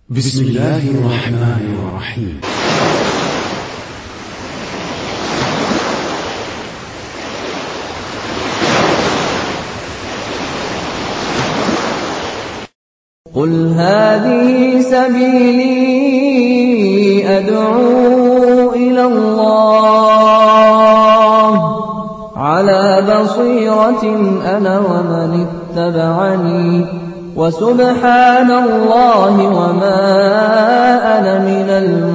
بسم الله الرحمن الرحيم. قل هذه سبيلي أدعو إلى الله على بصيرة أنا ومن اتبعني وسبحان الله وما أنا من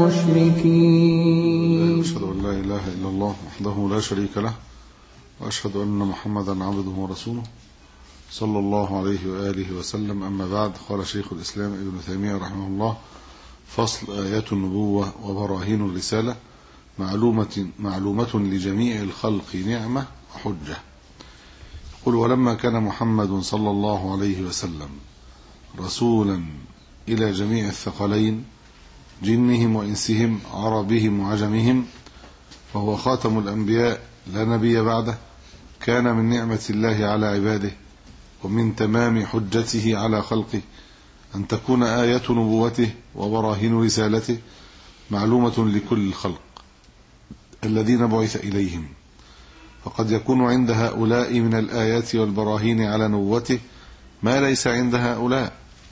المشركين. أشهد أن لا إله إلا الله وحده لا شريك له وأشهد أن محمدا عبده ورسوله صلى الله عليه وآله وسلم. أما بعد، قال شيخ الإسلام ابن تيمية رحمه الله: فصل: آيات النبوة وبراهين الرسالة معلومة لجميع الخلق نعمة وحجة. يقول: ولما كان محمد صلى الله عليه وسلم رسولا إلى جميع الثقلين جنهم وإنسهم عربهم وعجمهم، وهو خاتم الأنبياء لا نبي بعده، كان من نعمة الله على عباده ومن تمام حجته على خلقه أن تكون آية نبوته وبراهين رسالته معلومة لكل الخلق الذين بعث إليهم. فقد يكون عند هؤلاء من الآيات والبراهين على نبوته ما ليس عند هؤلاء،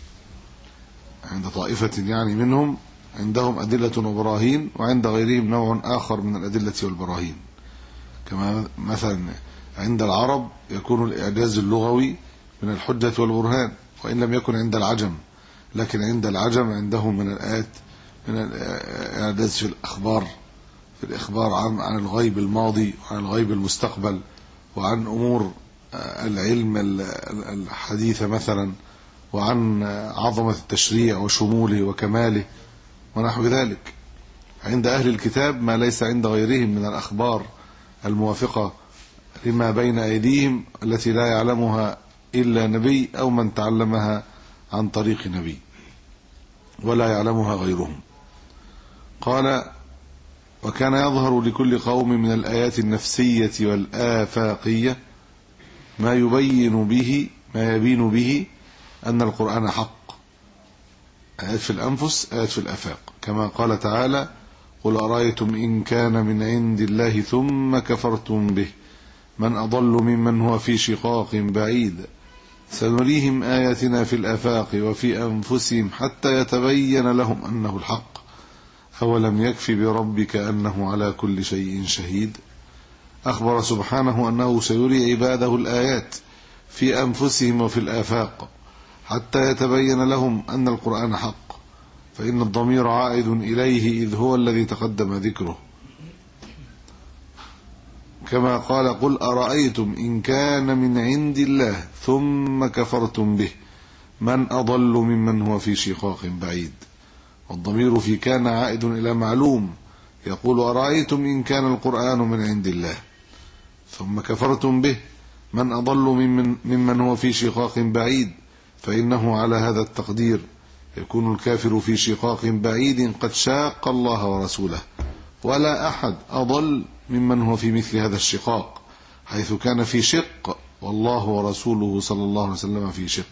عند طائفة يعني منهم عندهم أدلة وبراهين، وعند غيرهم نوع آخر من الأدلة والبراهين. كما مثلا عند العرب يكون الإعجاز اللغوي من الحجة والبرهان، وإن لم يكن عند العجم، لكن عند العجم عندهم من الآيات من الإعجاز في الإخبار عن الغيب الماضي وعن الغيب المستقبل وعن أمور العلم الحديثة مثلا، وعن عظمة التشريع وشموله وكماله ونحو ذلك. عند أهل الكتاب ما ليس عند غيرهم من الأخبار الموافقة لما بين أيديهم التي لا يعلمها إلا نبي أو من تعلمها عن طريق نبي ولا يعلمها غيرهم. قال: وكان يظهر لكل قوم من الآيات النفسية والآفاقية ما يبين به أن القرآن حق. آيات في الأنفس، آيات في الآفاق، كما قال تعالى: قل أرأيتم إن كان من عند الله ثم كفرتم به من أضل ممن هو في شقاق بعيد سنريهم آياتنا في الآفاق وفي أنفسهم حتى يتبين لهم أنه الحق أولم يكف بربك أنه على كل شيء شهيد. أخبر سبحانه أنه سيري عباده الآيات في أنفسهم وفي الآفاق حتى يتبين لهم أن القرآن حق، فإن الضمير عائد إليه إذ هو الذي تقدم ذكره، كما قال: قل أرأيتم إن كان من عند الله ثم كفرتم به من أضل ممن هو في شقاق بعيد. والضمير في كان عائد إلى معلوم، يقول: أرأيتم إن كان القرآن من عند الله ثم كفرتم به من أضل ممن هو في شقاق بعيد، فإنه على هذا التقدير يكون الكافر في شقاق بعيد قد شاق الله ورسوله، ولا أحد أضل ممن هو في مثل هذا الشقاق، حيث كان في شق والله ورسوله صلى الله عليه وسلم في شق.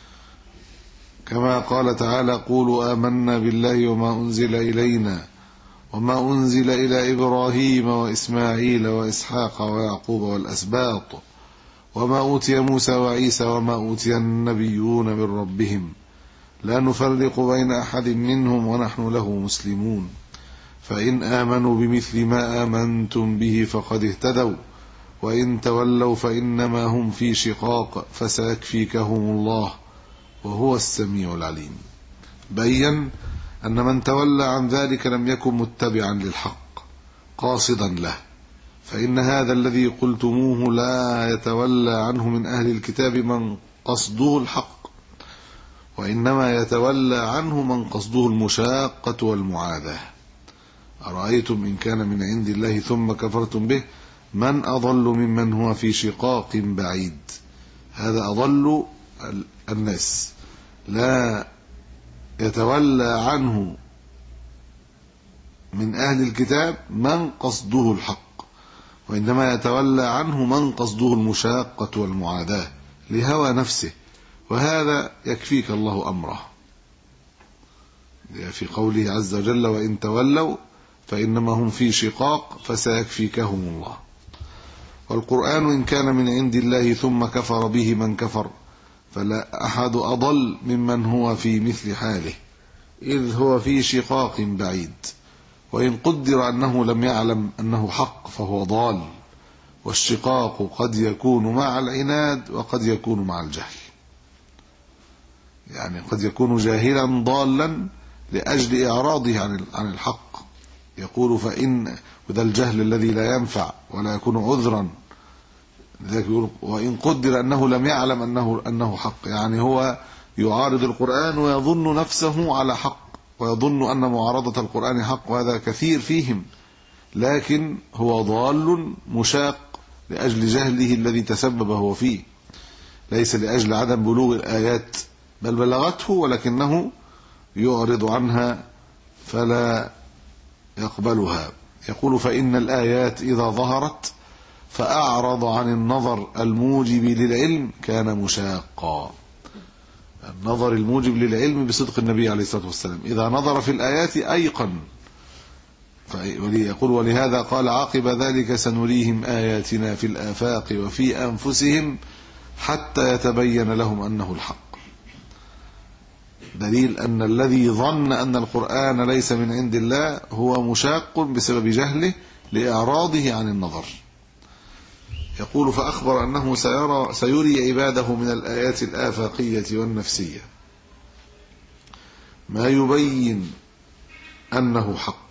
كما قال تعالى: قولوا آمنا بالله وما أنزل إلينا وما أنزل إلى إبراهيم وإسماعيل وإسحاق ويعقوب والأسباط وما أوتي موسى وعيسى وما أوتي النبيون من ربهم لا نفرق بين أحد منهم ونحن له مسلمون، فإن آمنوا بمثل ما آمنتم به فقد اهتدوا وإن تولوا فإنما هم في شقاق فسيكفيكهم الله وهو السميع العليم. بين أن من تولى عن ذلك لم يكن متبعا للحق قاصدا له، فإن هذا الذي قلتموه لا يتولى عنه من أهل الكتاب من قصده الحق، وإنما يتولى عنه من قصده المشاقة والمعاداة. أرأيتم إن كان من عند الله ثم كفرتم به من أضل ممن هو في شقاق بعيد. هذا أضل الناس، لا يتولى عنه من أهل الكتاب من قصده الحق، وإنما يتولى عنه من قصده المشاقة والمعاداة لهوى نفسه، وهذا يكفيك الله أمره. في قوله عز وجل وإن تولوا فإنما هم في شقاق فسيكفيكهم الله. والقرآن إن كان من عند الله ثم كفر به من كفر فلا أحد أضل ممن هو في مثل حاله إذ هو في شقاق بعيد. وإن قدر أنه لم يعلم أنه حق فهو ضال، والشقاق قد يكون مع العناد وقد يكون مع الجهل، يعني قد يكون جاهلا ضالا لأجل إعراضه عن الحق. يقول فإن وذا الجهل الذي لا ينفع ولا يكون عذرا، لذلك يقول وإن قدر أنه لم يعلم أنه حق، يعني هو يعارض القرآن ويظن نفسه على حق ويظن أن معارضة القرآن حق، وهذا كثير فيهم، لكن هو ضال مشاق لأجل جهله الذي تسبب هو فيه، ليس لأجل عدم بلوغ الآيات، بل بلغته ولكنه يعرض عنها فلا يقبلها. يقول فإن الآيات إذا ظهرت فأعرض عن النظر الموجب للعلم كان مشاقا. النظر الموجب للعلم بصدق النبي عليه الصلاة والسلام إذا نظر في الآيات أيقن. يقول ولهذا قال عاقب ذلك سنريهم آياتنا في الآفاق وفي أنفسهم حتى يتبين لهم أنه الحق. دليل أن الذي ظن أن القرآن ليس من عند الله هو مشاق بسبب جهله لإعراضه عن النظر. يقول فأخبر أنه سيري عباده من الآيات الآفاقية والنفسية ما يبين أنه حق.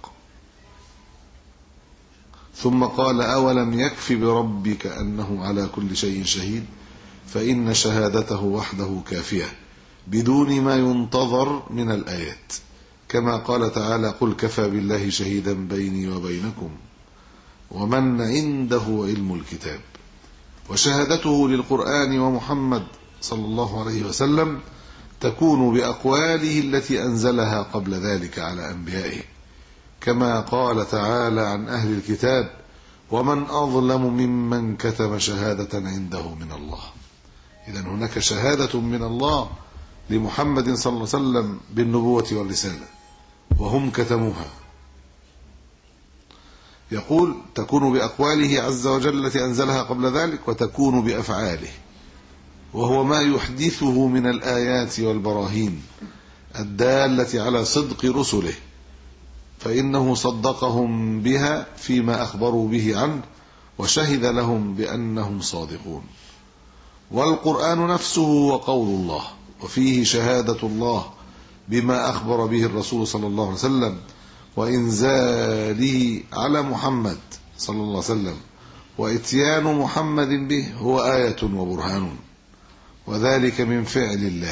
ثم قال أولم يكف بربك أنه على كل شيء شهيد فإن شهادته وحده كافية بدون ما ينتظر من الآيات، كما قال تعالى قل كفى بالله شهيدا بيني وبينكم ومن عنده علم الكتاب. وشهادته للقرآن ومحمد صلى الله عليه وسلم تكون بأقواله التي أنزلها قبل ذلك على أنبيائه، كما قال تعالى عن أهل الكتاب ومن أظلم ممن كتم شهادة عنده من الله. إذن هناك شهادة من الله لمحمد صلى الله عليه وسلم بالنبوة والرسالة وهم كتموها. يقول تكون بأقواله عز وجل التي أنزلها قبل ذلك، وتكون بأفعاله، وهو ما يحدثه من الآيات والبراهين الدالة على صدق رسله، فإنه صدقهم بها فيما أخبروا به عنه وشهد لهم بأنهم صادقون. والقرآن نفسه هو قول الله، وفيه شهادة الله بما أخبر به الرسول صلى الله عليه وسلم وإنزاله على محمد صلى الله عليه وسلم، وإتيان محمد به هو آية وبرهان، وذلك من فعل الله.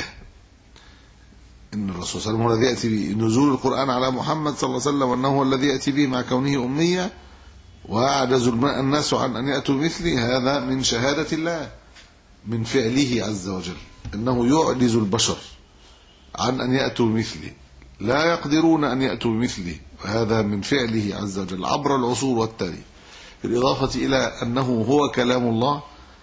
إن الرسول صلى الله عليه وسلم هو الذي يأتي بنزول القرآن على محمد صلى الله عليه وسلم، وأنه هو الذي يأتي به مع كونه أمية وأعجز الناس عن أن يأتوا بمثله، هذا من شهادة الله من فعله عز وجل، أنه يعجز البشر عن أن يأتوا بمثله، لا يقدرون أن يأتوا بمثله، وهذا من فعله عز وجل عبر العصور والتاريخ. بالإضافة إلى أنه هو كلام الله،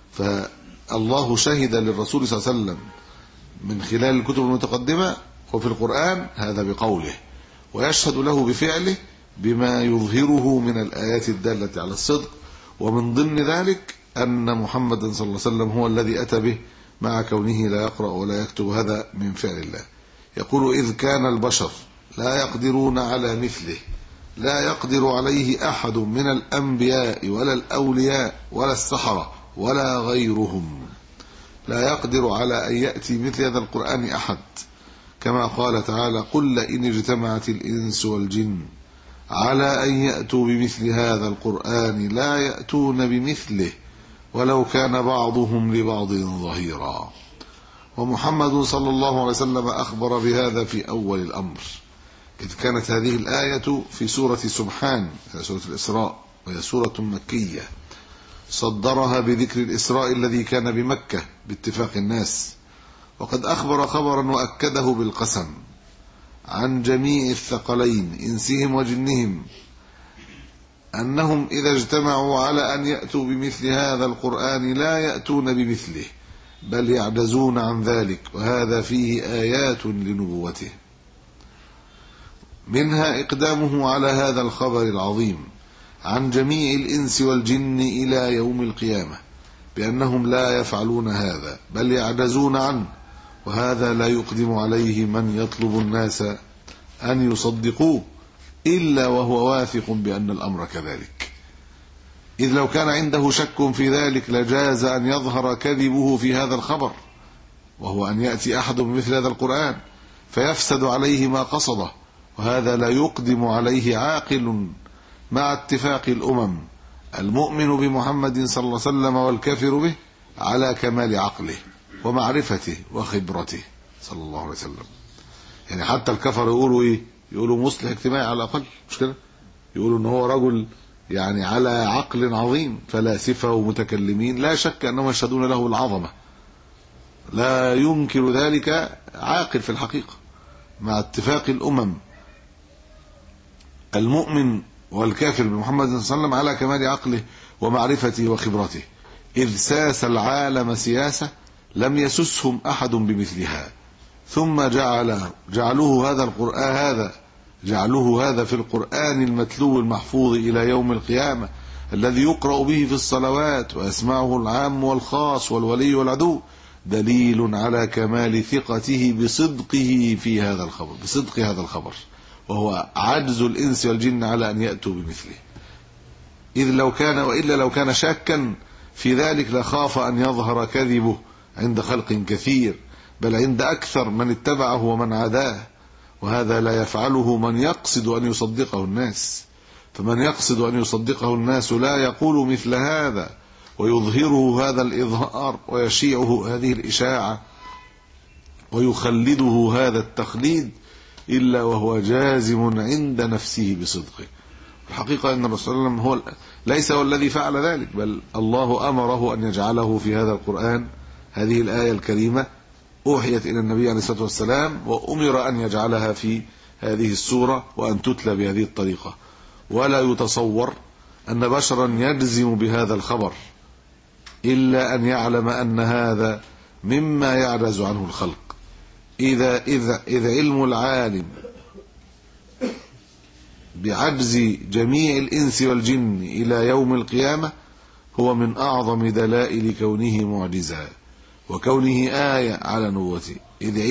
فالله شهد للرسول صلى الله عليه وسلم من خلال الكتب المتقدمة وفي القرآن هذا بقوله، ويشهد له بفعله بما يظهره من الآيات الدالة على الصدق. ومن ضمن ذلك أن محمد صلى الله عليه وسلم هو الذي أتى به مع كونه لا يقرأ ولا يكتب، هذا من فعل الله. يقول إذ كان البشر لا يقدرون على مثله، لا يقدر عليه أحد من الأنبياء ولا الأولياء ولا السحرة ولا غيرهم، لا يقدر على أن يأتي مثل هذا القرآن أحد، كما قال تعالى قل لئن اجتمعت الإنس والجن على أن يأتوا بمثل هذا القرآن لا يأتون بمثله ولو كان بعضهم لبعض ظهيرا. ومحمد صلى الله عليه وسلم أخبر بهذا في أول الأمر، إذ كانت هذه الآية في سورة سبحان، سورة الإسراء، وهي سورة مكية صدرها بذكر الإسراء الذي كان بمكة باتفاق الناس. وقد أخبر خبرا وأكده بالقسم عن جميع الثقلين إنسهم وجنهم أنهم إذا اجتمعوا على أن يأتوا بمثل هذا القرآن لا يأتون بمثله بل يعجزون عن ذلك، وهذا فيه آيات لنبوته. منها إقدامه على هذا الخبر العظيم عن جميع الإنس والجن إلى يوم القيامة بأنهم لا يفعلون هذا بل يعجزون عنه، وهذا لا يقدم عليه من يطلب الناس أن يصدقوه إلا وهو واثق بأن الأمر كذلك، إذ لو كان عنده شك في ذلك لجاز أن يظهر كذبه في هذا الخبر، وهو أن يأتي أحد بمثل هذا القرآن فيفسد عليه ما قصده، وهذا لا يقدم عليه عاقل مع اتفاق الأمم المؤمن بمحمد صلى الله عليه وسلم والكافر به على كمال عقله ومعرفته وخبرته صلى الله عليه وسلم. يعني حتى الكفر يقولوا إيه؟ يقولوا مصلح اجتماعي على الأقل، مش كده؟ يقولوا إن هو رجل يعني على عقل عظيم، فلاسفة ومتكلمين لا شك أنهم يشهدون له العظمة، لا ينكر ذلك عاقل في الحقيقة مع اتفاق الأمم المؤمن والكافر بمحمد صلى الله عليه وسلم على كمال عقله ومعرفته وخبرته، إذ ساس العالم سياسة لم يسسهم أحد بمثلها، ثم جعلوه هذا في القرآن المتلو المحفوظ إلى يوم القيامة الذي يقرأ به في الصلوات ويسمعه العام والخاص والولي والعدو، دليل على كمال ثقته بصدقه في هذا الخبر، بصدق هذا الخبر، وهو عجز الإنس والجن على أن يأتوا بمثله، إذ لو كان شاكا في ذلك لخاف أن يظهر كذبه عند خلق كثير، بل عند أكثر من اتبعه ومن عاداه، وهذا لا يفعله من يقصد أن يصدقه الناس، فمن يقصد أن يصدقه الناس لا يقول مثل هذا ويظهره هذا الإظهار ويشيعه هذه الإشاعة ويخلده هذا التخليد إلا وهو جازم عند نفسه بصدقه. الحقيقة أن الرسول صلى الله عليه وسلم ليس هو الذي فعل ذلك، بل الله أمره أن يجعله في هذا القرآن، هذه الآية الكريمة أوحيت إلى النبي عليه الصلاة والسلام وأمر أن يجعلها في هذه السورة وأن تتلى بهذه الطريقة، ولا يتصور أن بشرا يجزم بهذا الخبر إلا أن يعلم أن هذا مما يعجز عنه الخلق، إذا علم العالم بعجز جميع الإنس والجن إلى يوم القيامة هو من أعظم دلائل كونه معجزا وكونه آية على نبوته، إذ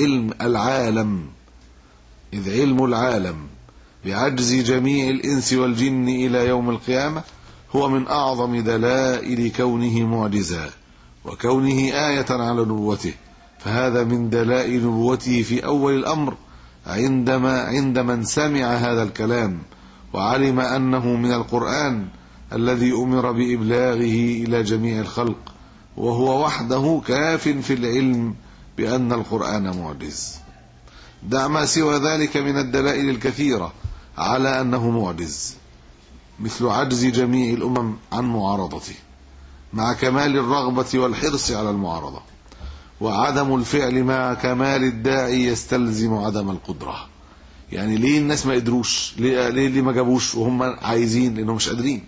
علم العالم بعجز جميع الإنس والجن إلى يوم القيامة هو من أعظم دلائل كونه معجزا وكونه آية على نبوته، فهذا من دلائل نبوته في أول الأمر عند من سمع هذا الكلام وعلم أنه من القرآن الذي أمر بإبلاغه إلى جميع الخلق، وهو وحده كاف في العلم بأن القرآن معجز. دع ما سوى ذلك من الدلائل الكثيرة على أنه معجز، مثل عجز جميع الأمم عن معارضته مع كمال الرغبة والحرص على المعارضة، وعدم الفعل مع كمال الداعي يستلزم عدم القدرة. يعني ليه الناس ما قدروش؟ ليه ما جابوش وهم عايزين؟ لأنهم مش قادرين.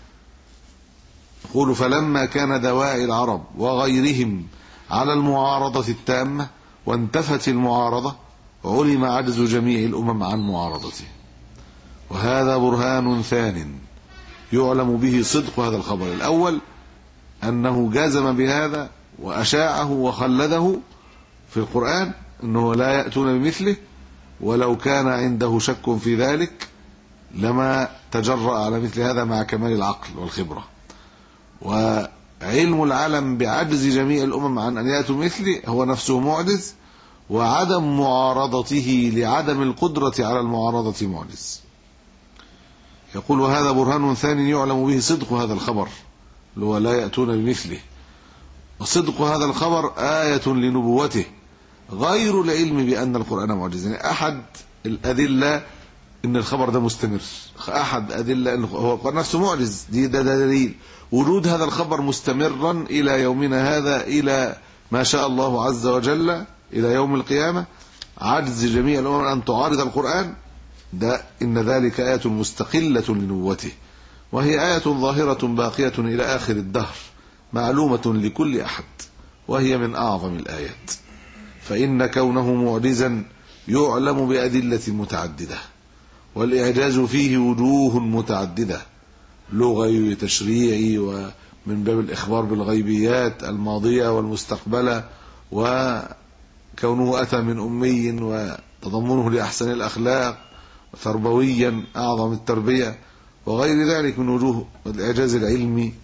يقول فلما كان دواعي العرب وغيرهم على المعارضة التامة وانتفت المعارضة علم عجز جميع الأمم عن معارضته، وهذا برهان ثان يعلم به صدق هذا الخبر الأول، أنه جازم بهذا وأشاعه وخلده في القرآن أنه لا يأتون بمثله، ولو كان عنده شك في ذلك لما تجرأ على مثل هذا مع كمال العقل والخبرة. وعلم العالم بعجز جميع الأمم عن أن يأتوا بمثله هو نفسه معجز، وعدم معارضته لعدم القدرة على المعارضة معجز. يقول وهذا برهان ثاني يعلم به صدق هذا الخبر اللي هو لا يأتون بمثله، وصدق هذا الخبر آية لنبوته غير العلم بأن القرآن معجز. يعني أحد الأدلة إن الخبر ده مستمر، أحد أدلة إن هو القرآن نفسه معجز، ده دليل وجود هذا الخبر مستمرا إلى يومنا هذا، إلى ما شاء الله عز وجل إلى يوم القيامة. عجز جميع الأمم أن تعارض القرآن ده إن ذلك آية مستقلة لنبوته، وهي آية ظاهرة باقية إلى آخر الدهر معلومة لكل أحد، وهي من أعظم الآيات، فإن كونه معجزا يعلم بأدلة متعددة، والإعجاز فيه وجوه متعددة، لغوي وتشريعي، ومن باب الإخبار بالغيبيات الماضية والمستقبلة، وكونه أتى من أمي وتضمنه لأحسن الأخلاق، وتربويا أعظم التربية، وغير ذلك من وجوه الإعجاز العلمي.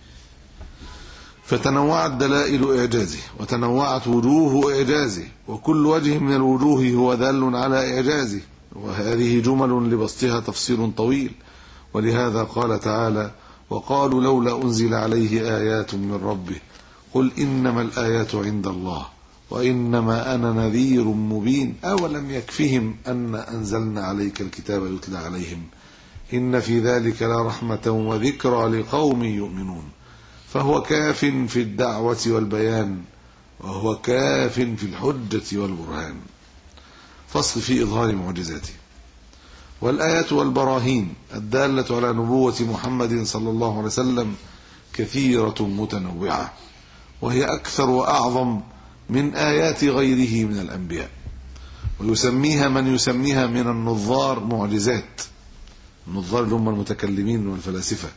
فتنوعت دلائل إعجازه وتنوعت وجوه إعجازه، وكل وجه من الوجوه هو دال على إعجازه، وهذه جمل لبسطها تفصيل طويل. ولهذا قال تعالى: وقالوا لولا أنزل عليه آيات من ربه قل إنما الآيات عند الله وإنما أنا نذير مبين أولم يكفهم أن أنزلنا عليك الكتاب يتلى عليهم إن في ذلك لرحمة وذكرى لقوم يؤمنون. فهو كاف في الدعوة والبيان، وهو كاف في الحجة والبرهان. فصل في إظهار معجزاته. والآيات والبراهين الدالة على نبوة محمد صلى الله عليه وسلم كثيرة متنوعة، وهي أكثر وأعظم من آيات غيره من الأنبياء، ويسميها من يسميها من النظار معجزات، النظار اللي هم المتكلمين والفلاسفة،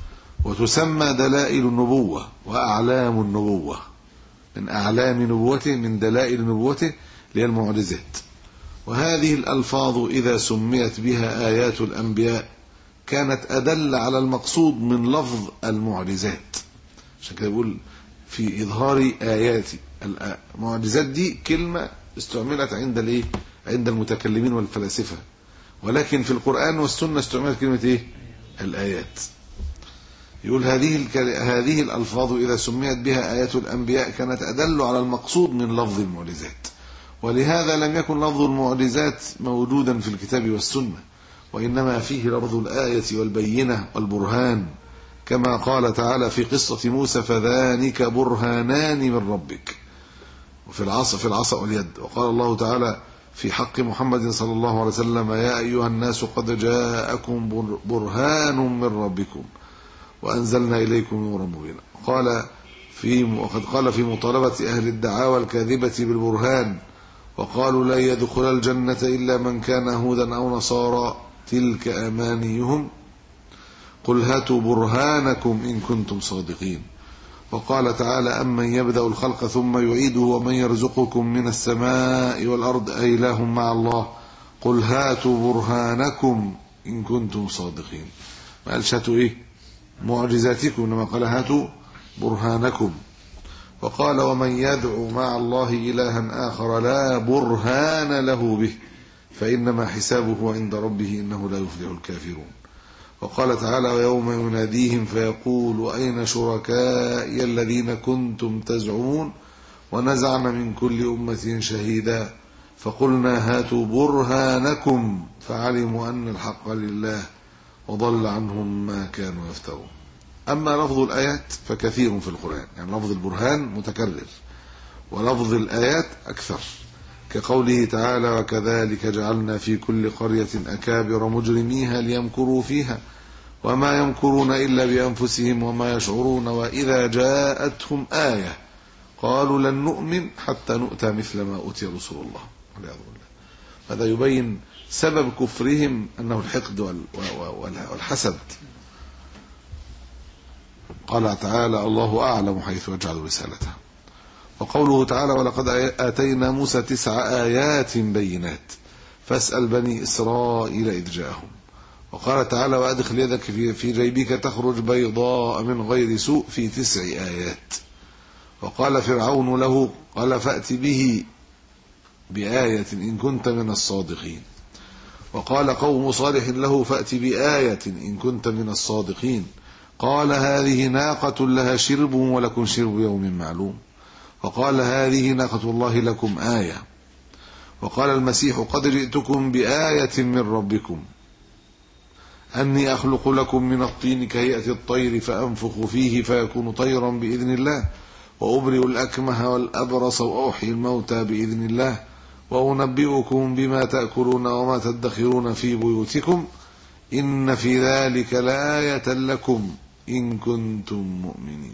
وتسمى دلائل النبوة وأعلام النبوة، من أعلام نبوته، من دلائل نبوته اللي هي المعجزات. وهذه الألفاظ إذا سميت بها آيات الأنبياء كانت أدل على المقصود من لفظ المعجزات. عشان كده بيقول في إظهار آياتي، المعجزات دي كلمة استعملت عند المتكلمين والفلاسفة، ولكن في القرآن والسنة استعملت كلمة الآيات. يقول هذه الألفاظ إذا سميت بها آيات الأنبياء كانت أدل على المقصود من لفظ المعجزات، ولهذا لم يكن لفظ المعجزات موجودا في الكتاب والسنة، وإنما فيه لفظ الآية والبينة والبرهان، كما قال تعالى في قصة موسى: فذلك برهانان من ربك، وفي العصا واليد. وقال الله تعالى في حق محمد صلى الله عليه وسلم: يا أيها الناس قد جاءكم برهان من ربكم وأنزلنا إليكم نورا مبينا. وقد قال في مطالبة أهل الدعاوى الكاذبة بالبرهان: وقالوا لا يدخل الجنة إلا من كان هودا أو نصارى تلك أمانيهم قل هاتوا برهانكم إن كنتم صادقين. وقال تعالى: أمن يبدأ الخلق ثم يعيده ومن يرزقكم من السماء والأرض أإله مع الله قل هاتوا برهانكم إن كنتم صادقين. ما قالش هاتوا معجزاتكم، إنما قال هاتوا برهانكم. وقال: ومن يدعو مع الله إلها آخر لا برهان له به فإنما حسابه عند ربه إنه لا يفلح الكافرون. وقال تعالى: ويوم يناديهم فيقول أين شركائي الذين كنتم تزعمون ونزعنا من كل أمة شهيدا فقلنا هاتوا برهانكم فعلموا أن الحق لله وضل عنهم ما كانوا يفترون. أما لفظ الآيات فكثير في القرآن، يعني لفظ البرهان متكرر، ولفظ الآيات أكثر، كقوله تعالى: وكذلك جعلنا في كل قرية أكابر مجرميها ليمكروا فيها وما يمكرون إلا بأنفسهم وما يشعرون وإذا جاءتهم آية قالوا لن نؤمن حتى نؤتى مثل ما أوتي رسل الله والعياذ بالله. هذا يبين سبب كفرهم أنه الحقد والحسد. قال تعالى: الله أعلم حيث يجعل رسالته. وقوله تعالى: ولقد آتينا موسى 9 آيات بينات فاسأل بني إسرائيل إذ جاءهم. وقال تعالى: وأدخل يدك في جيبك تخرج بيضاء من غير سوء في 9 آيات. وقال فرعون له: قال فأت به بآية إن كنت من الصادقين. وقال قوم صالح له: فأت بآية إن كنت من الصادقين. قال: هذه ناقة لها شرب ولكم شرب يوم معلوم. وقال: هذه ناقة الله لكم آية. وقال المسيح: قد جئتكم بآية من ربكم أني أخلق لكم من الطين كهيئة الطير فأنفخ فيه فيكون طيرا بإذن الله وأبرئ الأكمه والأبرص وأحيي الموتى بإذن الله وأنبئكم بما تأكلون وما تدخرون في بيوتكم إن في ذلك لآية لكم إن كنتم مؤمنين.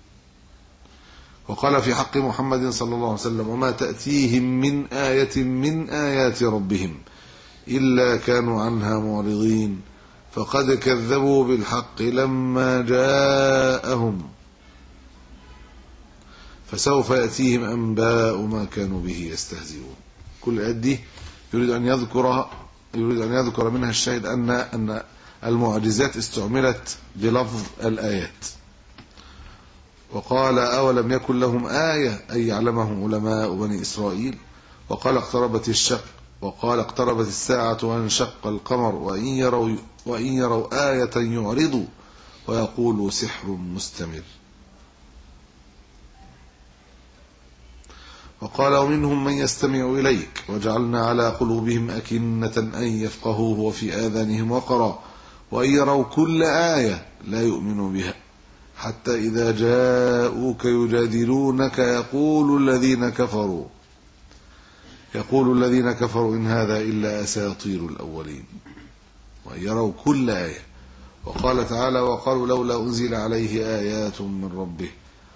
وقال في حق محمد صلى الله عليه وسلم: وما تأتيهم من آية من آيات ربهم إلا كانوا عنها معرضين فقد كذبوا بالحق لما جاءهم فسوف يأتيهم أنباء ما كانوا به يستهزئون. كل الآيات دي يريد أن يذكر منها الشاهد أن المعجزات استعملت بلفظ الآيات. وقال أولم يكن لهم آية أي يعلمهم علماء بني إسرائيل. وقال اقتربت الساعة وانشق القمر وإن يروا آية يعرضوا ويقولوا سحر مستمر. وقال ومنهم من يستمع إليك وجعلنا على قلوبهم أكنة أن يفقهوه وفي آذانهم وقرا وإن يروا كل آية لا يؤمنوا بها حتى إذا جاءوك يجادلونك يقول الذين كفروا إن هذا إلا أساطير الأولين وإن يروا كل آية. وقال تعالى وقالوا لولا أنزل عليه آيات من ربه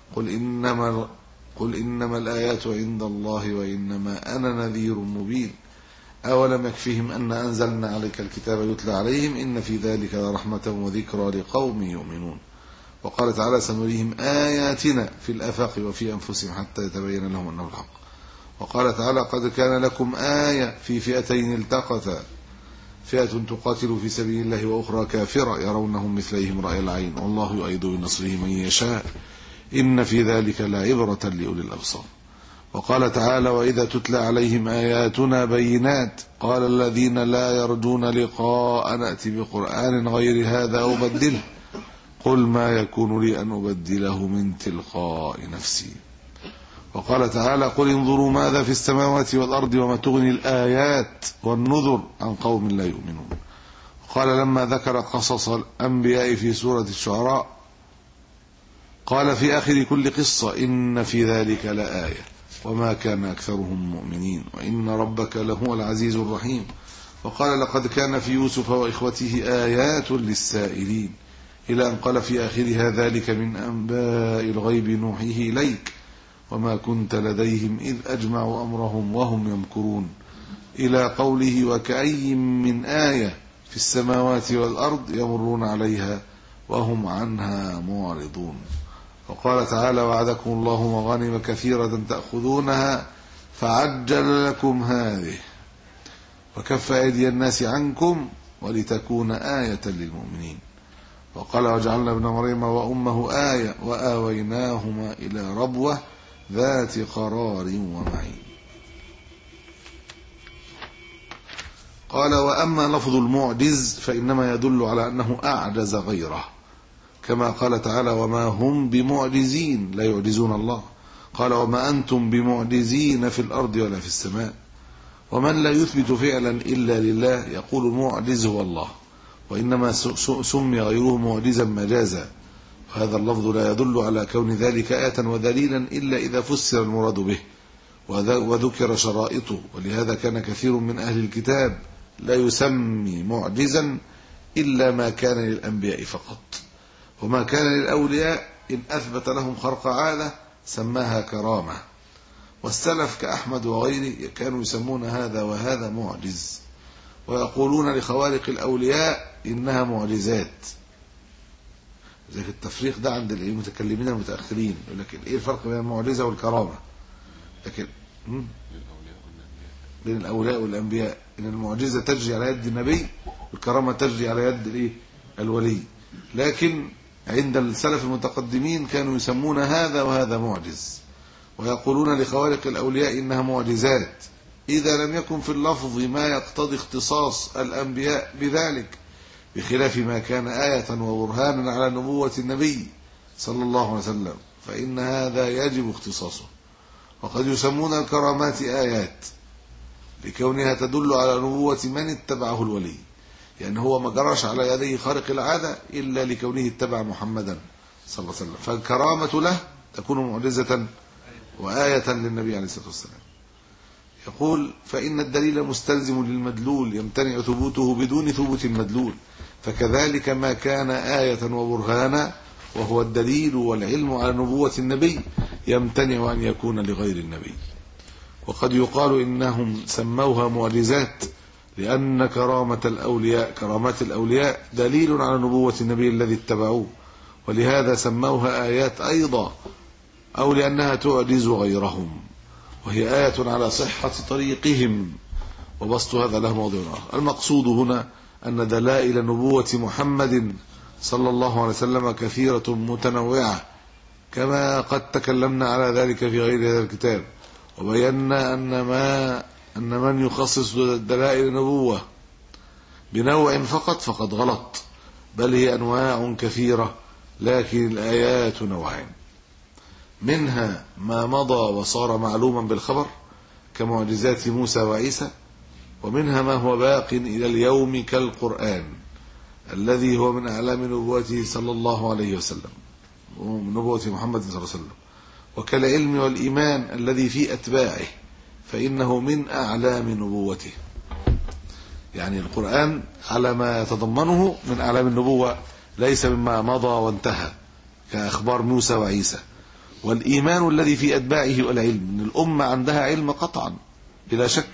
قل إنما الآيات عند الله وإنما أنا نذير مبين أولم يكفهم أن أنزلنا عليك الكتاب يتلى عليهم إن في ذلك لرحمة وذكرى لقوم يؤمنون. وقال تعالى سنريهم آياتنا في الآفاق وفي أنفسهم حتى يتبين لهم أنه الحق. وقال تعالى قد كان لكم آية في فئتين التقتا فئة تقاتل في سبيل الله وأخرى كافرة يرونهم مثليهم رأي العين والله يؤيد بنصره من يشاء إن في ذلك لعبرة لأولي الأبصار. وقال تعالى وإذا تتلى عليهم آياتنا بينات قال الذين لا يرجون لقاء نأتي بقرآن غير هذا أو بدله قل ما يكون لي أن أبدله من تلقاء نفسي. وقال تعالى قل انظروا ماذا في السماوات والأرض وما تغني الآيات والنذر عن قوم لا يؤمنون. وقال لما ذكر قصص الأنبياء في سورة الشعراء قال في آخر كل قصة إن في ذلك لآية وما كان أكثرهم مؤمنين وإن ربك لهو العزيز الرحيم. وقال لقد كان في يوسف وإخوته آيات للسائلين إلى أن قال في آخرها ذلك من أنباء الغيب نوحيه إليك وما كنت لديهم إذ أجمعوا أمرهم وهم يمكرون إلى قوله وكأي من آية في السماوات والأرض يمرون عليها وهم عنها معرضون. وقال تعالى وعدكم الله مغانم كثيرة تأخذونها فعجل لكم هذه وكف أيدي الناس عنكم ولتكون آية للمؤمنين. وقال وجعلنا ابن مريم وأمه آية وآويناهما إلى ربوة ذات قرار ومعين. قال وأما لفظ المعجز فإنما يدل على أنه أعجز غيره كما قال تعالى وما هم بمعجزين لا يعجزون الله. قال وما أنتم بمعجزين في الأرض ولا في السماء. ومن لا يثبت فعلا إلا لله يقول المعجز هو الله وإنما سمي غيره معجزا مجازا. وهذا اللفظ لا يدل على كون ذلك آية ودليلا إلا إذا فسر المراد به وذكر شرائطه. ولهذا كان كثير من أهل الكتاب لا يسمي معجزا إلا ما كان للأنبياء فقط وما كان للأولياء إن أثبت لهم خرق عادة سماها كرامة. والسلف كأحمد وغيره كانوا يسمون هذا وهذا معجز ويقولون لخوارق الأولياء إنها معجزات. زي التفريق ده عند المتكلمين المتأخرين يقول لك إيه الفرق بين المعجزة والكرامة. لكن بين الأولياء والأنبياء إن المعجزة تجري على يد النبي والكرامة تجري على يد الولي. لكن عند السلف المتقدمين كانوا يسمون هذا وهذا معجز ويقولون لخوارق الأولياء إنها معجزات إذا لم يكن في اللفظ ما يقتضي اختصاص الأنبياء بذلك بخلاف ما كان آية وبرهانا على نبوة النبي صلى الله عليه وسلم فإن هذا يجب اختصاصه. وقد يسمون الكرامات آيات لكونها تدل على نبوة من اتبعه الولي يعني هو ما جرش على يديه خارق العادة إلا لكونه اتبع محمدا صلى الله عليه وسلم فالكرامة له تكون معجزة وآية للنبي عليه الصلاة والسلام. يقول فإن الدليل مستلزم للمدلول يمتنع ثبوته بدون ثبوت المدلول فكذلك ما كان آية وبرهانا وهو الدليل والعلم على نبوة النبي يمتنع أن يكون لغير النبي. وقد يقال إنهم سموها معجزات لأن كرامات الأولياء دليل على نبوة النبي الذي اتبعوه، ولهذا سموها آيات أيضا، أو لأنها تعجز غيرهم، وهي آية على صحة طريقهم، وبسط هذا له موضوع آخر. المقصود هنا أن دلائل نبوة محمد صلى الله عليه وسلم كثيرة متنوعة، كما قد تكلمنا على ذلك في غير هذا الكتاب، وبينا أن من يخصص دلائل النبوة بنوع فقد غلط، بل هي أنواع كثيرة، لكن الآيات نوعين، منها ما مضى وصار معلوما بالخبر كمعجزات موسى وعيسى، ومنها ما هو باق إلى اليوم كالقرآن الذي هو من أعلام نبوته صلى الله عليه وسلم، نبوة محمد صلى الله عليه وسلم، وكالعلم والإيمان الذي في أتباعه، فإنه من أعلام نبوته. يعني القرآن على ما يتضمنه من أعلام النبوة، ليس مما مضى وانتهى كأخبار موسى وعيسى. والإيمان الذي في أتباعه والعلم، إن الأمة عندها علم قطعا بلا شك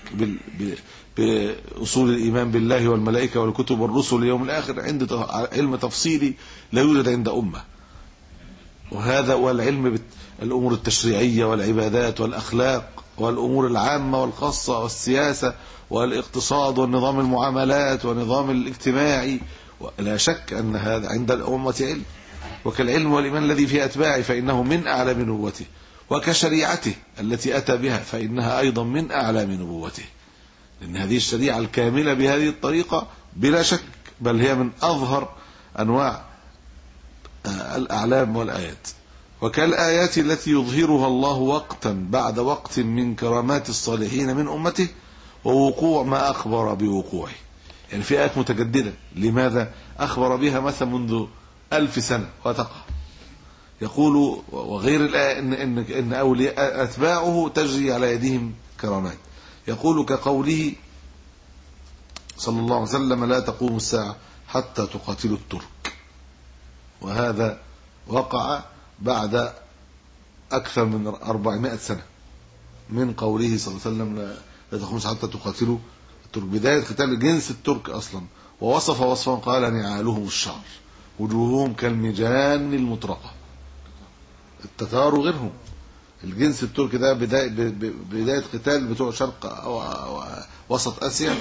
بأصول الإيمان بالله والملائكة والكتب والرسل واليوم الآخر، عند علم تفصيلي لا يوجد عند أمة. وهذا والعلم بالأمور التشريعية والعبادات والأخلاق والأمور العامة والخاصة والسياسة والاقتصاد والنظام المعاملات والنظام الاجتماعي، لا شك أن هذا عند الأمة علم. وكالعلم والإيمان الذي في أتباعه فإنه من أعلام نبوته، وكشريعته التي أتى بها فإنها أيضا من أعلام نبوته، لأن هذه الشريعة الكاملة بهذه الطريقة بلا شك بل هي من أظهر أنواع الأعلام والآيات. وكالآيات التي يظهرها الله وقتا بعد وقت من كرامات الصالحين من أمته ووقوع ما أخبر بوقوعه. يعني في آيات متجددة، لماذا أخبر بها مثلا منذ 1000 سنة وتقع، يقول وغير الآية إن أولياء أتباعه تجري على يدهم كرامات، يقول كقوله صلى الله عليه وسلم لا تقوم الساعة حتى تقاتلوا الترك، وهذا وقع بعد أكثر من 400 سنة من قوله صلى الله عليه وسلم لا تقوم الساعة حتى تقاتلوا الترك، بداية قتال جنس الترك أصلا. ووصف وصفا قال نعالهم الشعر وجوههم كالمجان المطرقة. التتار وغيرهم، الجنس التركي ده بداية قتال بتوع شرق أو وسط آسيا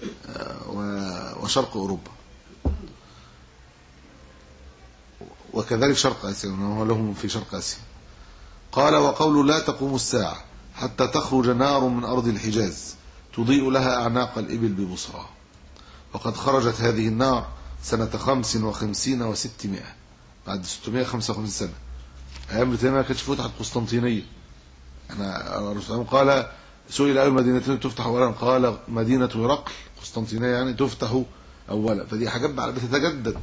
وشرق أوروبا، وكذلك شرق آسيا لهم في شرق آسيا. قال وقول لا تقوم الساعة حتى تخرج نار من أرض الحجاز تضيء لها أعناق الإبل ببصرى، وقد خرجت هذه النار سنة 55 و600 بعد 655 سنة، أيام ابن تيمية ما كانتش فتحت قسطنطينية. الرسول قال سئل أي مدينة تفتح أولا، قال مدينة هرقل قسطنطينية يعني تفتح أولا، فدي حاجات بتتجدد.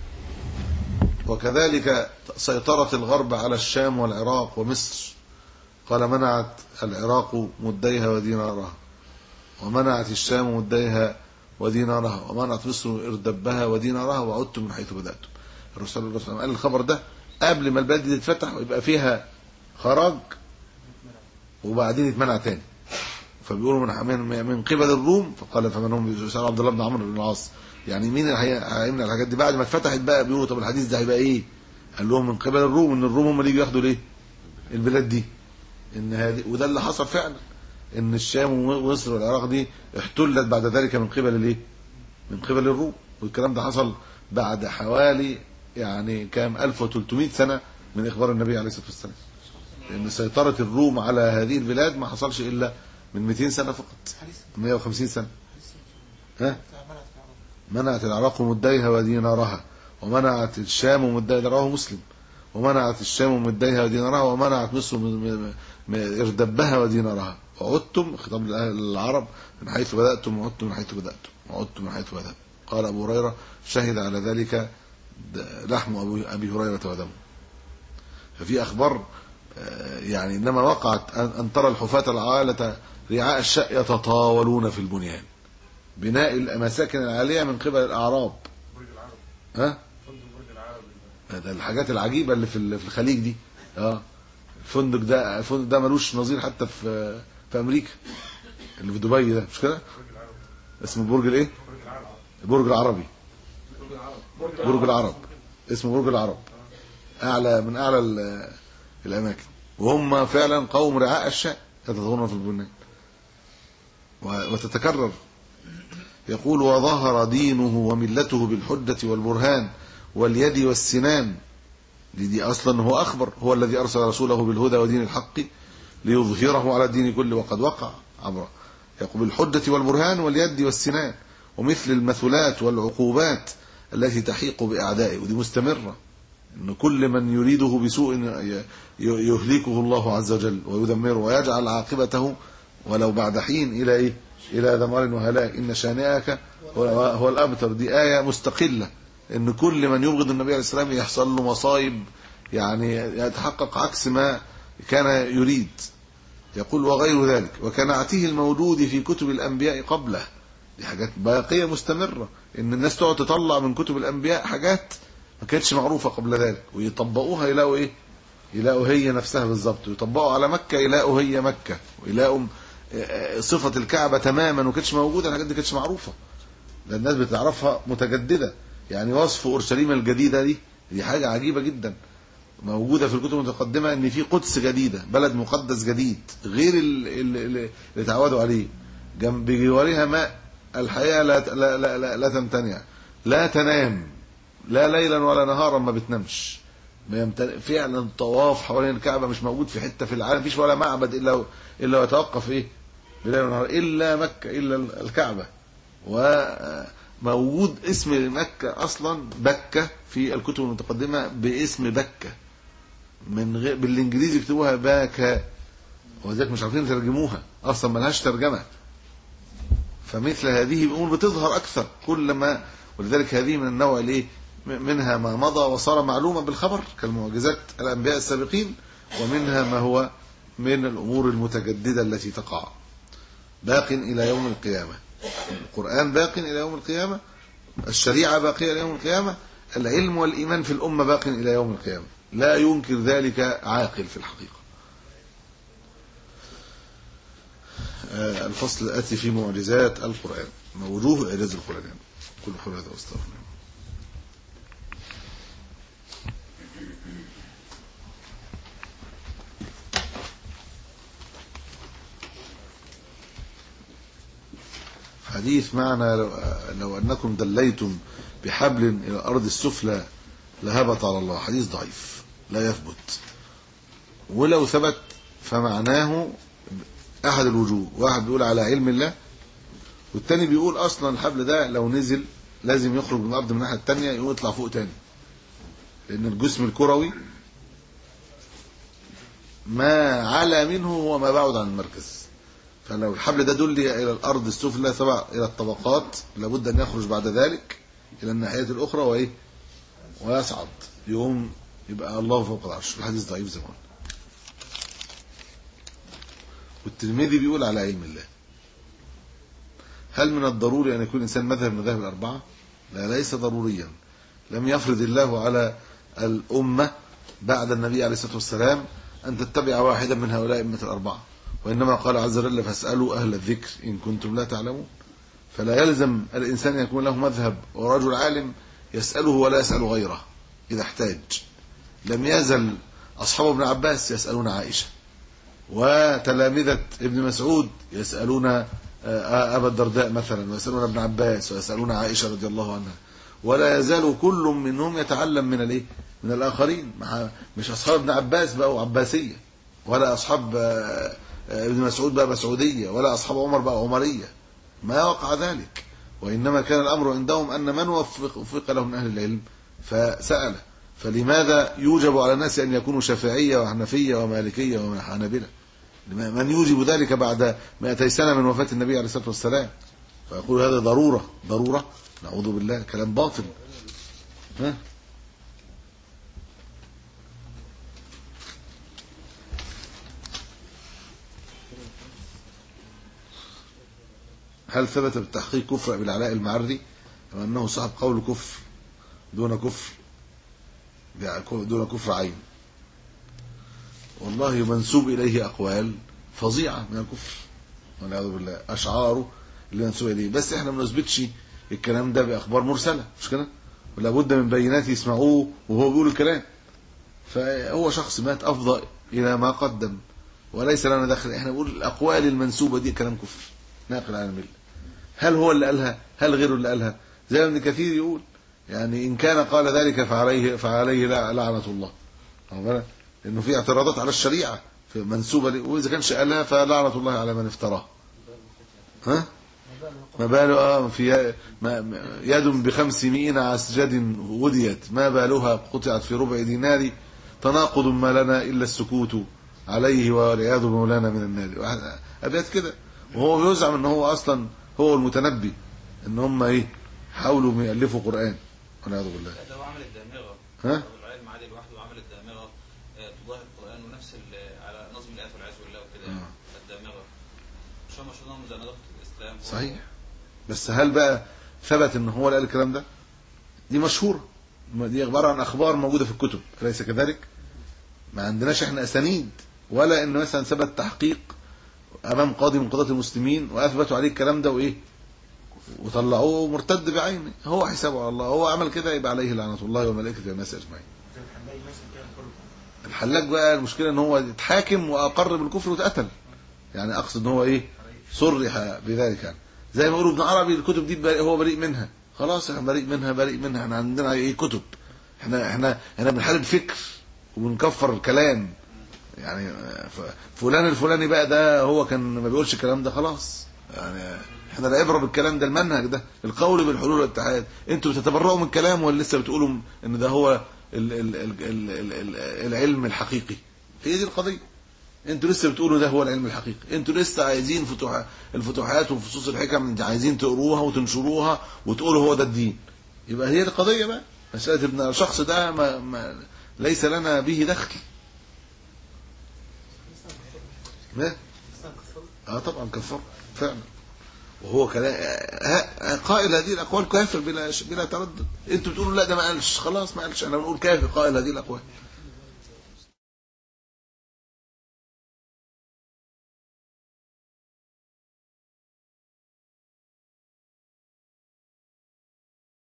وكذلك سيطرة الغرب على الشام والعراق ومصر، قال منعت العراق مديها ودينارها، ومنعت الشام مديها ودينارها، ومنعت مصر اردبها ودينارها، وعدتم من حيث بدأتم. الرسول قال الخبر ده قبل ما البلد دي تتفتح ويبقى فيها خراج، وبعدين يتمنع تاني. فبيقولوا من قبل الروم، فقال فمن هم سأل عبد الله بن عمرو بن العاص يعني مين هيمنع الحاجات دي بعد ما اتفتحت بقى؟ بيقولوا طب الحديث ده هيبقى ايه؟ قال لهم من قبل الروم، ان الروم هم اللي يجوا ياخدوا ليه البلاد دي، ان هذه وده اللي حصل فعلا، ان الشام ومصر والعراق دي احتلت بعد ذلك من قبل الايه؟ من قبل الروم. والكلام ده حصل بعد حوالي يعني كام 1300 سنة من اخبار النبي عليه الصلاة والسلام، لان سيطرة الروم على هذه البلاد ما حصلش الا من 200 سنة فقط، 150 سنة. ها؟ منعت العراق مديها ودينارها، ومنعت الشام مديها، رواه مسلم، ومنعت الشام مديها ودينارها، ومنعت مصر اردبها ودينارها، وعدتم خطاب العرب من حيث بدأتم، وعدتم من حيث بدأتم، وعدتم من حيث بدأتم. قال أبو هريرة شهد على ذلك لحم أبي هريرة ودمه. ففي أخبار يعني إنما وقعت أن ترى الحفاة العالة رعاء الشاء يتطاولون في البنيان، بناء المساكن العالية من قبل الأعراب. ها؟ هذا الحاجات العجيبة اللي في الخليج دي. الفندق ده ملوش نظير حتى في أمريكا، اللي في دبي ده، مش كده؟ اسمه برج الايه؟ برج العربي. برج العرب اسمه برج العرب، اعلى من اعلى الاماكن، وهم فعلا قوم رعاء الشاء يتطورون في البنيان. وتتكرر يقول: وظهر دينه وملته بالحجة والبرهان واليد والسنان. دي اصلا هو اخبر، هو الذي ارسل رسوله بالهدى ودين الحق ليظهره على الدين كله وقد وقع عبره. يقول: بالحجة والبرهان واليد والسنان، ومثل المثلات والعقوبات التي تحيق بأعدائه، ودي مستمرة، إن كل من يريده بسوء يهلكه الله عز وجل ويدمره ويجعل عاقبته ولو بعد حين إلى إيه؟ إلى دمار وهلاك. إن شانئك هو الأبتر. دي آية مستقلة، إن كل من يبغض النبي عليه السلام يحصل له مصايب، يعني يتحقق عكس ما كان يريد. يقول: وغير ذلك وكنعته الموجود في كتب الأنبياء قبله. دي حاجات باقية مستمرة، إن الناس تقعد تطلع من كتب الأنبياء حاجات ما كانتش معروفة قبل ذلك، ويطبقوها يلاقوا إيه؟ يلاقوا هي نفسها بالظبط، ويطبقوا على مكة يلاقوا هي مكة، ويلاقوا صفة الكعبة تماما وما كانتش موجودة. الحاجات دي كانتش معروفة، ده الناس بتعرفها متجددة. يعني وصف أورشليم الجديدة دي حاجة عجيبة جدا موجودة في الكتب المتقدمة، ان في قدس جديدة، بلد مقدس جديد غير اللي تعودوا عليه. جنب جوارها ماء الحياة لا تمتنع، لا تنام، لا ليلا ولا نهارا، ما بتنامش. فعلا طواف حوالين الكعبة مش موجود في حتة في العالم، مفيش ولا معبد الا ويتوقف ايه بليل ونهار الا مكة، الا الكعبة. وموجود اسم مكة اصلا بكة في الكتب المتقدمة باسم بكة، من غير بالانجليزي يكتبوها باكا، وذلك مش عارفين يترجموها اصلا، ملهاش ترجمه. فمثل هذه الامور بتظهر اكثر كلما، ولذلك هذه من النوع الايه، منها ما مضى وصار معلوما بالخبر كالمعجزات الانبياء السابقين، ومنها ما هو من الامور المتجدده التي تقع. باق الى يوم القيامه، القران باق الى يوم القيامه، الشريعه باقيه الى يوم القيامه، العلم والايمان في الامه باق الى يوم القيامه، لا ينكر ذلك عاقل في الحقيقة. الفصل الآتي في معجزات القرآن، وجوه إعجاز القرآن. كل حول هذا واستغفر. حديث معنى لو أنكم دليتم بحبل إلى الأرض السفلى لهبط على الله. حديث ضعيف لا يثبت، ولو ثبت فمعناه أحد الوجوه. واحد بيقول على علم الله، والتاني بيقول أصلا الحبل ده لو نزل لازم يخرج من الأرض من الناحية التانية يقوم يطلع فوق تاني، لأن الجسم الكروي ما على منه هو ما بعد عن المركز. فلو الحبل ده دل إلى الأرض السفلى تبع إلى الطبقات، لابد أن يخرج بعد ذلك إلى الناحية الأخرى وإيه ويصعد، يقوم يبقى الله فوق العرش. الحديث ضعيف زي ما قلنا. والترمذي بيقول على علم الله. هل من الضروري أن يكون الإنسان مذهب من المذاهب الأربعة؟ لا، ليس ضروريا. لم يفرض الله على الأمة بعد النبي عليه الصلاة والسلام أن تتبع واحدا من هؤلاء الأئمة الأربعة، وإنما قال عز وجل: فاسألوا أهل الذكر إن كنتم لا تعلمون. فلا يلزم الإنسان أن يكون له مذهب ورجل عالم يسأله ولا يسأل غيره إذا احتاج. لم يزل أصحاب ابن عباس يسألون عائشة، وتلامذة ابن مسعود يسألون أبا الدرداء مثلا، ويسألون ابن عباس، ويسألون عائشة رضي الله عنها، ولا يزال كل منهم يتعلم من الآخرين. مش أصحاب ابن عباس بقوا عباسية، ولا أصحاب ابن مسعود بقى مسعودية، ولا أصحاب عمر بقى عمرية، ما وقع ذلك. وإنما كان الأمر عندهم أن من وفق له من أهل العلم فسأل. فلماذا يوجب على الناس أن يكونوا شافعية وحنفية ومالكية وحنابلة؟ من يوجب ذلك بعد 200 سنة من وفاة النبي عليه الصلاة والسلام؟ فيقول هذا ضرورة، نعوذ بالله، كلام باطل. هل ثبت بالتحقيق كفر أبي العلاء المعري أم أنه صاحب قول كفر دون كفر عين؟ والله منسوب إليه أقوال فظيعة من الكفر والعياذ بالله. أشعاره اللي منسوبه ليه، بس احنا ما بنثبتش الكلام ده باخبار مرسله، مش كده؟ ولا بد من بينات يسمعوه وهو بيقول الكلام. فهو شخص مات افضى الى ما قدم، وليس لنا دخل. احنا بنقول الاقوال المنسوبه دي كلام كفر ناقل عن المله. هل هو اللي قالها؟ هل غيره اللي قالها؟ زي ابن كثير يقول يعني ان كان قال ذلك فعليه لعنه الله. لانه في اعتراضات على الشريعه في منسوبه، واذا كانش قالها فلعنه الله على من افتراه. ها ما باله في يد ب500 عسجد وديت ما بالها قطعت في ربع دينار، تناقض ما لنا الا السكوت عليه والعياذ مولانا من النار. ابيات كده، وهو بيزعم ان هو اصلا هو المتنبي، ان هم ايه حاولوا يالفوا قران والعياذ بالله. ده هو عمل الدامغه. ها العلم عادي لوحده وعمل الدامغه تضاهي القران ونفس على نظم الايات والعياذ بالله وكده. الدامغه مش هم مشهورين بزنادقه الاسلام. صحيح، بس هل بقى ثبت ان هو اللي قال الكلام ده؟ دي مشهوره، دي عباره عن اخبار موجوده في الكتب، اليس كذلك؟ ما عندناش احنا اسانيد، ولا ان مثلا ثبت تحقيق امام قاضي من قضاة المسلمين واثبتوا عليه الكلام ده وايه وطلعوه مرتد بعينه. هو حسابه على الله، هو عمل كده يبقى عليه لعنه الله والملائكه والناس اجمعين. الحلاج بقى المشكله ان هو اتحاكم واقر بالكفر واتقتل، يعني اقصد ان هو ايه صرح بذلك. يعني زي ما يقولوا ابن عربي الكتب دي هو بريء منها، خلاص احنا بريء منها. احنا عندنا ايه كتب، احنا بنحارب فكر وبنكفر الكلام. يعني فلان الفلاني بقى ده هو كان ما بيقولش الكلام ده، خلاص يعني احنا العبره بالكلام ده، المنهج ده القول بالحلول والاتحاد. انتوا بتتبرؤوا من الكلام ولا لسه بتقولوا ان ده هو العلم الحقيقي؟ هي دي القضيه. انتوا لسه بتقولوا ده هو العلم الحقيقي، انتوا لسه عايزين الفتوحات وفصوص الحكم عايزين تقروها وتنشروها وتقولوا هو ده الدين. يبقى هي القضيه بقى مساله ابن الشخص ده ما ليس لنا به دخل. ما طبعا كفر فعلا، وهو قائل هذه الاقوال كافر بلا تردد. انتوا بتقولوا لا ده ما قالش، خلاص ما قالش، انا بنقول كافر قائل هذه الاقوال.